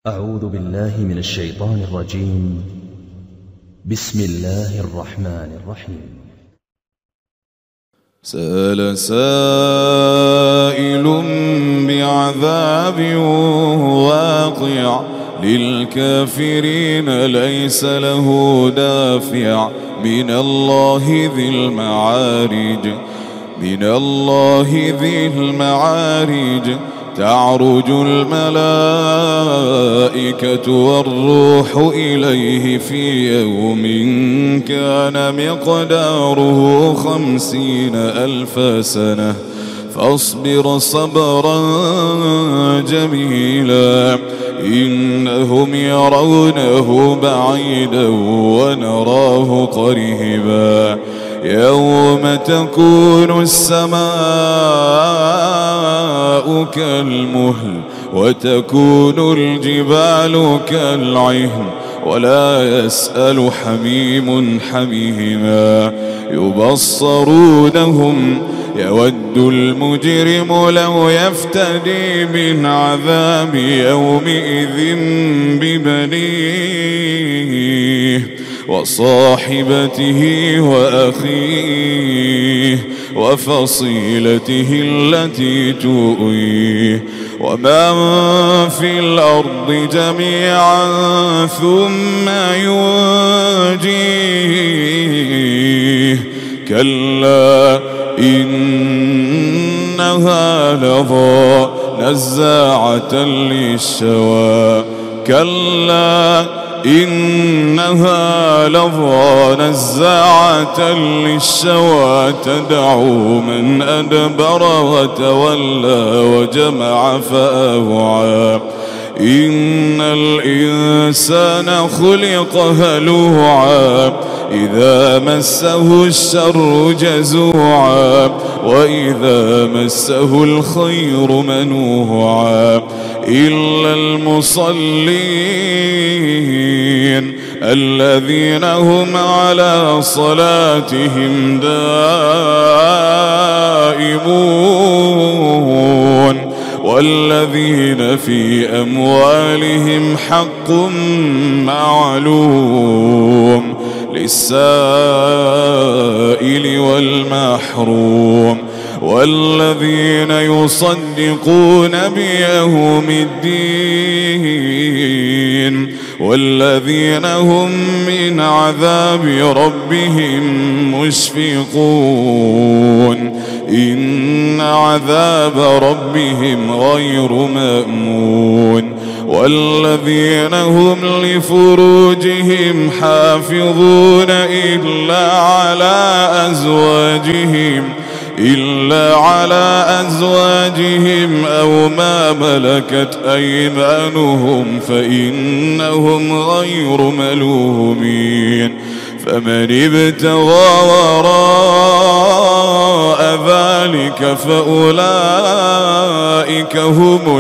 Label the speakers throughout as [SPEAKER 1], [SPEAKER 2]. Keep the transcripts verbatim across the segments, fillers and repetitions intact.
[SPEAKER 1] أعوذ بالله من الشيطان الرجيم. بسم الله الرحمن الرحيم.
[SPEAKER 2] سأل سائل بعذاب واقع للكافرين ليس له دافع من الله ذي المعارج من الله ذي المعارج تعرج الملائكة والروح إليه في يوم كان مقداره خمسين ألف سنة فاصبر صبرا جميلا إنهم يرونه بعيدا ونراه قريبا يوم تكون السماء كالمهل وتكون الجبال كالعهن ولا يسأل حميم حميما يبصرونهم يود المجرم لو يفتدي من عذاب يومئذ ببنيه وصاحبته وأخيه وفصيلته التي تؤويه ومن في الأرض جميعا ثم ينجيه كلا إنها لظى نزاعة للشوى كلا إنها لظى نزاعة للشوى تدعو من أدبر وتولى وجمع فأوعى إن الإنسان خلق هلوعا إذا مسه الشر جزوعا وإذا مسه الخير منوعا إلا المصلين الذين هم على صلاتهم دائمون والذين في أموالهم حق معلوم للسائل والمحروم والذين يصدقون بيوم الدين والذين هم من عذاب ربهم مشفقون إن عذاب ربهم غير مأمون والذين هم لفروجهم حافظون إلا على أزواجهم إلا على أزواجهم أو ما ملكت أيمانهم فإنهم غير ملومين فمن ابتغى وراء ذلك فأولئك هم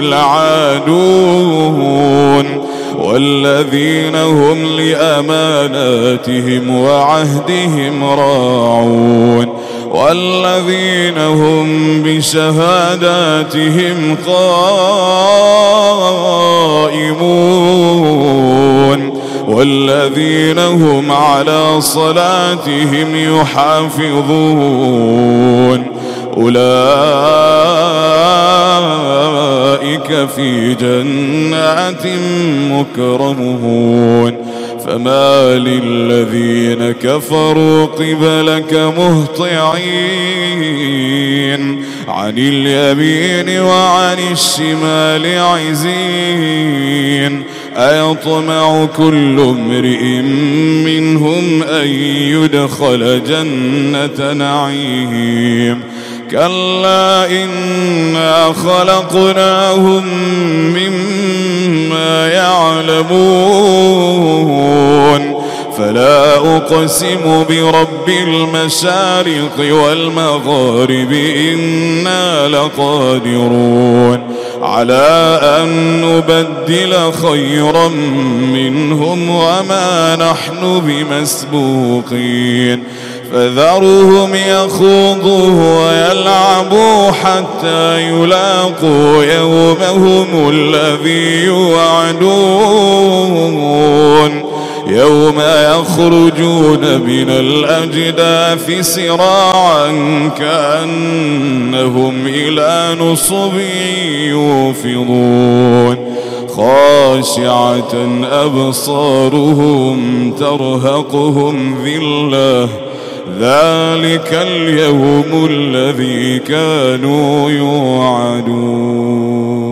[SPEAKER 2] العادون والذين هم لأماناتهم وعهدهم راعون والذين هم بشهاداتهم قائمون والذين هم على صلاتهم يحافظون أولئك في جنات مكرمون فما للذين كفروا قبلك مهطعين عن اليمين وعن الشمال عزين أيطمع كل امرئ منهم أن يدخل جنة نعيم كلا إنا خلقناهم مما يعلمون فلا أقسم برب المشارق والمغارب إنا لقادرون على أن نبدل خيرا منهم وما نحن بمسبوقين فذرهم يخوضوا ويلعبوا حتى يلاقوا يومهم الذي يوعدون يوم يخرجون من الأجداث سراعا كأنهم إلى نصب يوفضون خاشعة أبصارهم ترهقهم ذلة ذلك اليوم الذي كانوا يوعدون.